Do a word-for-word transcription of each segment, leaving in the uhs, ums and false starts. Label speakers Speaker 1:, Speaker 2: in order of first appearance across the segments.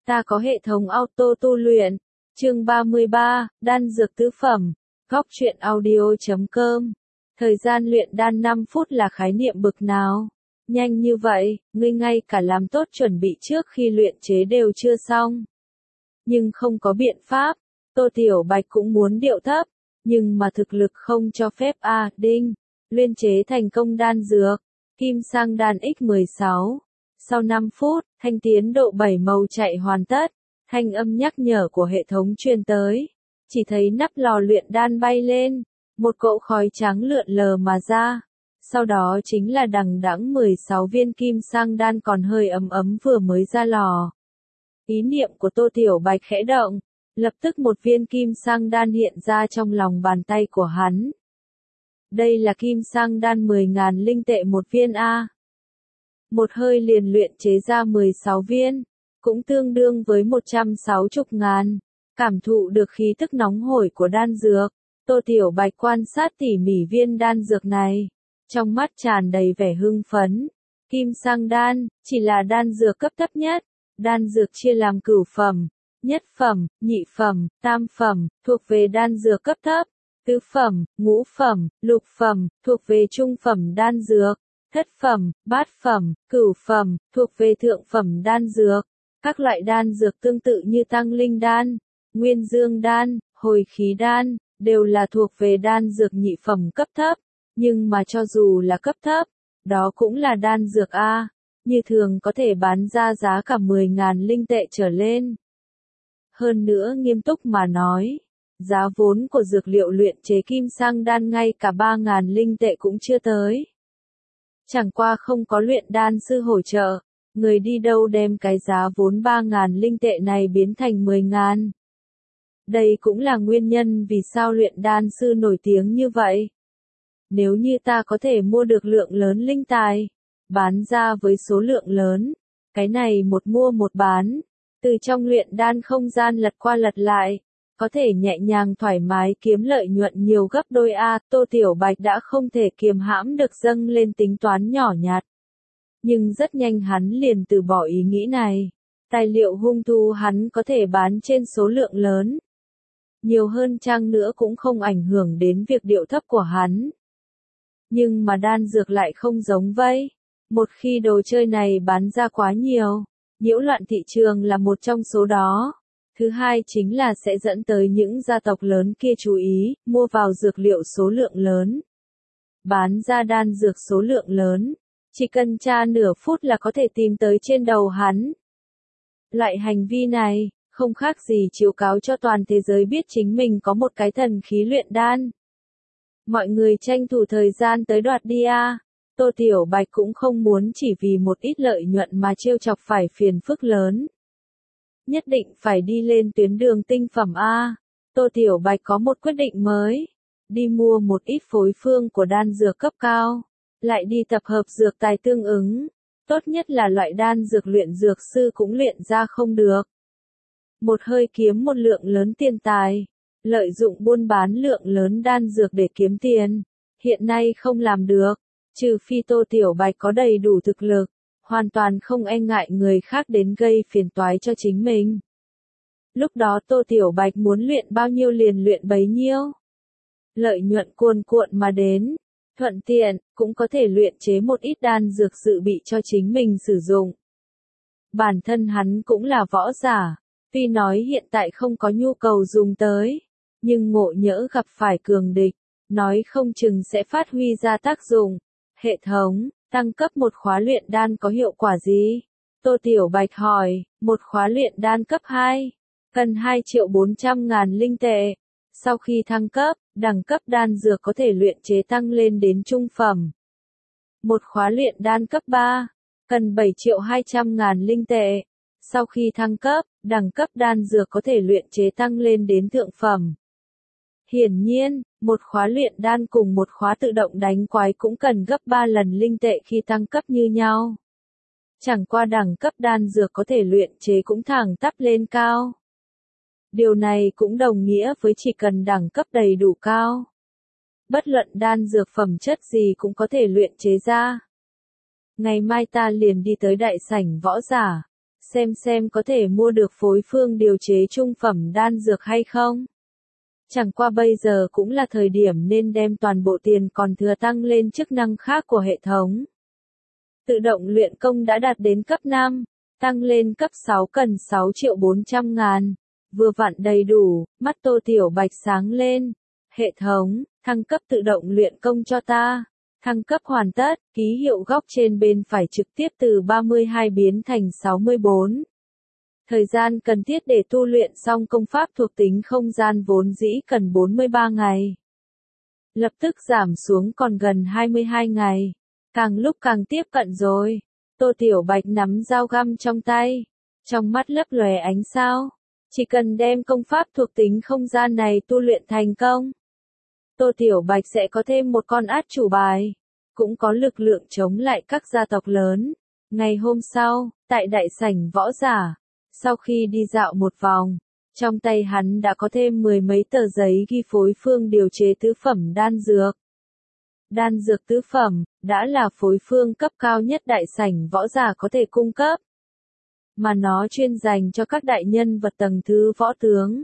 Speaker 1: Ta có hệ thống auto tu luyện. Chương ba mươi ba, đan dược tứ phẩm. Góc truyện audio chấm com. Thời gian luyện đan năm phút là khái niệm bực nào? Nhanh như vậy, ngươi ngay cả làm tốt chuẩn bị trước khi luyện chế đều chưa xong. Nhưng không có biện pháp, Tô Tiểu Bạch cũng muốn điệu thấp, nhưng mà thực lực không cho phép a, à, đinh, luyện chế thành công đan dược, kim sang đan ích mười sáu. Sau năm phút, thanh tiến độ bảy màu chạy hoàn tất, thanh âm nhắc nhở của hệ thống truyền tới. Chỉ thấy nắp lò luyện đan bay lên, một cỗ khói trắng lượn lờ mà ra. Sau đó chính là đằng đẵng mười sáu viên kim sang đan còn hơi ấm ấm vừa mới ra lò. Ý niệm của Tô Tiểu Bạch khẽ động, lập tức một viên kim sang đan hiện ra trong lòng bàn tay của hắn. Đây là kim sang đan mười ngàn linh tệ một viên a. Một hơi liền luyện chế ra mười sáu viên, cũng tương đương với một trăm sáu mươi ngàn. Cảm thụ được khí tức nóng hổi của đan dược, Tô Tiểu Bạch quan sát tỉ mỉ viên đan dược này, trong mắt tràn đầy vẻ hưng phấn. Kim sang đan, chỉ là đan dược cấp thấp nhất, đan dược chia làm cửu phẩm, nhất phẩm, nhị phẩm, tam phẩm, thuộc về đan dược cấp thấp, tứ phẩm, ngũ phẩm, lục phẩm, thuộc về trung phẩm đan dược, thất phẩm, bát phẩm, cửu phẩm, thuộc về thượng phẩm đan dược. Các loại đan dược tương tự như tăng linh đan, nguyên dương đan, hồi khí đan, đều là thuộc về đan dược nhị phẩm cấp thấp, nhưng mà cho dù là cấp thấp, đó cũng là đan dược A, như thường có thể bán ra giá cả mười ngàn linh tệ trở lên. Hơn nữa nghiêm túc mà nói, giá vốn của dược liệu luyện chế kim sang đan ngay cả ba ngàn linh tệ cũng chưa tới. Chẳng qua không có luyện đan sư hỗ trợ, người đi đâu đem cái giá vốn ba ngàn linh tệ này biến thành mười ngàn. Đây cũng là nguyên nhân vì sao luyện đan sư nổi tiếng như vậy. Nếu như ta có thể mua được lượng lớn linh tài, bán ra với số lượng lớn, cái này một mua một bán, từ trong luyện đan không gian lật qua lật lại, có thể nhẹ nhàng thoải mái kiếm lợi nhuận nhiều gấp đôi a. Tô Tiểu Bạch đã không thể kiềm hãm được dâng lên tính toán nhỏ nhặt. Nhưng rất nhanh hắn liền từ bỏ ý nghĩ này. Tài liệu hung thu hắn có thể bán trên số lượng lớn. Nhiều hơn chăng nữa cũng không ảnh hưởng đến việc điệu thấp của hắn. Nhưng mà đan dược lại không giống vậy. Một khi đồ chơi này bán ra quá nhiều, nhiễu loạn thị trường là một trong số đó. Thứ hai chính là sẽ dẫn tới những gia tộc lớn kia chú ý, mua vào dược liệu số lượng lớn. Bán ra đan dược số lượng lớn, chỉ cần tra nửa phút là có thể tìm tới trên đầu hắn. Loại hành vi này, không khác gì chiếu cáo cho toàn thế giới biết chính mình có một cái thần khí luyện đan. Mọi người tranh thủ thời gian tới đoạt đi a. Tô Tiểu Bạch cũng không muốn chỉ vì một ít lợi nhuận mà trêu chọc phải phiền phức lớn. Nhất định phải đi lên tuyến đường tinh phẩm a. Tô Tiểu Bạch có một quyết định mới. Đi mua một ít phối phương của đan dược cấp cao. Lại đi tập hợp dược tài tương ứng. Tốt nhất là loại đan dược luyện dược sư cũng luyện ra không được. Một hơi kiếm một lượng lớn tiền tài. Lợi dụng buôn bán lượng lớn đan dược để kiếm tiền. Hiện nay không làm được. Trừ phi Tô Tiểu Bạch có đầy đủ thực lực. Hoàn toàn không e ngại người khác đến gây phiền toái cho chính mình. Lúc đó Tô Tiểu Bạch muốn luyện bao nhiêu liền luyện bấy nhiêu. Lợi nhuận cuồn cuộn mà đến. Thuận tiện, cũng có thể luyện chế một ít đan dược dự bị cho chính mình sử dụng. Bản thân hắn cũng là võ giả. Tuy nói hiện tại không có nhu cầu dùng tới. Nhưng ngộ nhỡ gặp phải cường địch. Nói không chừng sẽ phát huy ra tác dụng. Hệ thống, tăng cấp một khóa luyện đan có hiệu quả gì? Tô Tiểu Bạch hỏi, một khóa luyện đan cấp hai, cần hai triệu bốn trăm ngàn linh tệ. Sau khi thăng cấp, đẳng cấp đan dược có thể luyện chế tăng lên đến trung phẩm. Một khóa luyện đan cấp ba, cần bảy triệu hai trăm ngàn linh tệ. Sau khi thăng cấp, đẳng cấp đan dược có thể luyện chế tăng lên đến thượng phẩm. Hiển nhiên, một khóa luyện đan cùng một khóa tự động đánh quái cũng cần gấp ba lần linh tệ khi tăng cấp như nhau. Chẳng qua đẳng cấp đan dược có thể luyện chế cũng thẳng tắp lên cao. Điều này cũng đồng nghĩa với chỉ cần đẳng cấp đầy đủ cao. Bất luận đan dược phẩm chất gì cũng có thể luyện chế ra. Ngày mai ta liền đi tới đại sảnh võ giả. xem xem có thể mua được phối phương điều chế trung phẩm đan dược hay không. Chẳng qua bây giờ cũng là thời điểm nên đem toàn bộ tiền còn thừa tăng lên chức năng khác của hệ thống. Tự động luyện công đã đạt đến cấp năm, tăng lên cấp sáu cần sáu triệu bốn trăm ngàn. Vừa vặn đầy đủ, mắt Tô Tiểu Bạch sáng lên. Hệ thống, thăng cấp tự động luyện công cho ta. Thăng cấp hoàn tất, ký hiệu góc trên bên phải trực tiếp từ ba mươi hai biến thành sáu mươi bốn. Thời gian cần thiết để tu luyện xong công pháp thuộc tính không gian vốn dĩ cần bốn mươi ba ngày. Lập tức giảm xuống còn gần hai mươi hai ngày. Càng lúc càng tiếp cận rồi. Tô Tiểu Bạch nắm dao găm trong tay. Trong mắt lấp lóe ánh sao. Chỉ cần đem công pháp thuộc tính không gian này tu luyện thành công. Tô Tiểu Bạch sẽ có thêm một con át chủ bài. Cũng có lực lượng chống lại các gia tộc lớn. Ngày hôm sau, tại đại sảnh võ giả. Sau khi đi dạo một vòng, trong tay hắn đã có thêm mười mấy tờ giấy ghi phối phương điều chế tứ phẩm đan dược. Đan dược tứ phẩm, đã là phối phương cấp cao nhất đại sảnh võ giả có thể cung cấp. Mà nó chuyên dành cho các đại nhân vật tầng thứ võ tướng.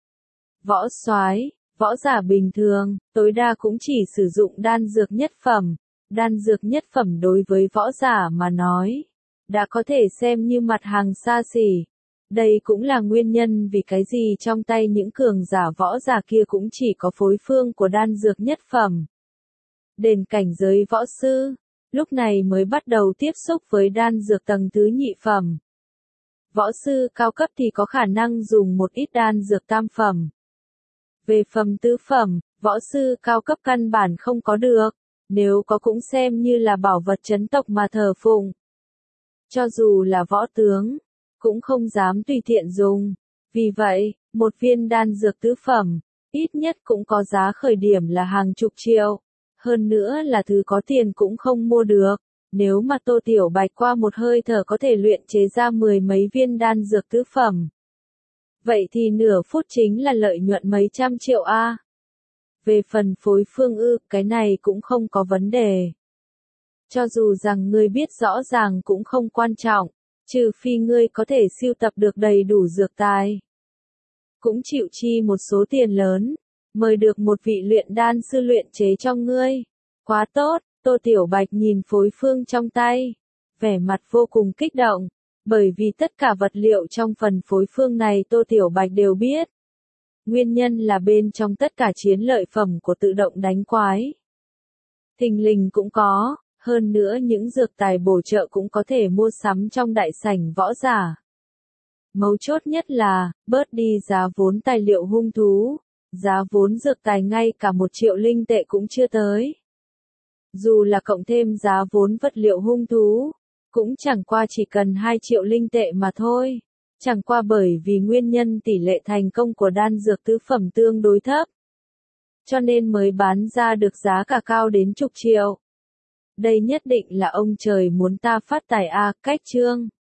Speaker 1: Võ soái, võ giả bình thường, tối đa cũng chỉ sử dụng đan dược nhất phẩm. Đan dược nhất phẩm đối với võ giả mà nói, đã có thể xem như mặt hàng xa xỉ. Đây cũng là nguyên nhân vì cái gì trong tay những cường giả võ giả kia cũng chỉ có phối phương của đan dược nhất phẩm. Đền cảnh giới võ sư, lúc này mới bắt đầu tiếp xúc với đan dược tầng thứ nhị phẩm. Võ sư cao cấp thì có khả năng dùng một ít đan dược tam phẩm. Về phẩm tứ phẩm, võ sư cao cấp căn bản không có được, nếu có cũng xem như là bảo vật trấn tộc mà thờ phụng. Cho dù là võ tướng, cũng không dám tùy tiện dùng. Vì vậy, một viên đan dược tứ phẩm, ít nhất cũng có giá khởi điểm là hàng chục triệu. Hơn nữa là thứ có tiền cũng không mua được. Nếu mà Tô Tiểu Bạch qua một hơi thở có thể luyện chế ra mười mấy viên đan dược tứ phẩm. Vậy thì nửa phút chính là lợi nhuận mấy trăm triệu a. Về phần phối phương ư, cái này cũng không có vấn đề. Cho dù rằng ngươi biết rõ ràng cũng không quan trọng, trừ phi ngươi có thể sưu tập được đầy đủ dược tài. Cũng chịu chi một số tiền lớn, mời được một vị luyện đan sư luyện chế cho ngươi. Quá tốt, Tô Tiểu Bạch nhìn phối phương trong tay, vẻ mặt vô cùng kích động, bởi vì tất cả vật liệu trong phần phối phương này Tô Tiểu Bạch đều biết. Nguyên nhân là bên trong tất cả chiến lợi phẩm của tự động đánh quái. Thình lình cũng có, hơn nữa những dược tài bổ trợ cũng có thể mua sắm trong đại sảnh võ giả. Mấu chốt nhất là, bớt đi giá vốn tài liệu hung thú, giá vốn dược tài ngay cả một triệu linh tệ cũng chưa tới. Dù là cộng thêm giá vốn vật liệu hung thú, cũng chẳng qua chỉ cần hai triệu linh tệ mà thôi. Chẳng qua bởi vì nguyên nhân tỷ lệ thành công của đan dược tứ phẩm tương đối thấp, cho nên mới bán ra được giá cả cao đến chục triệu. Đây nhất định là ông trời muốn ta phát tài a. Cách chương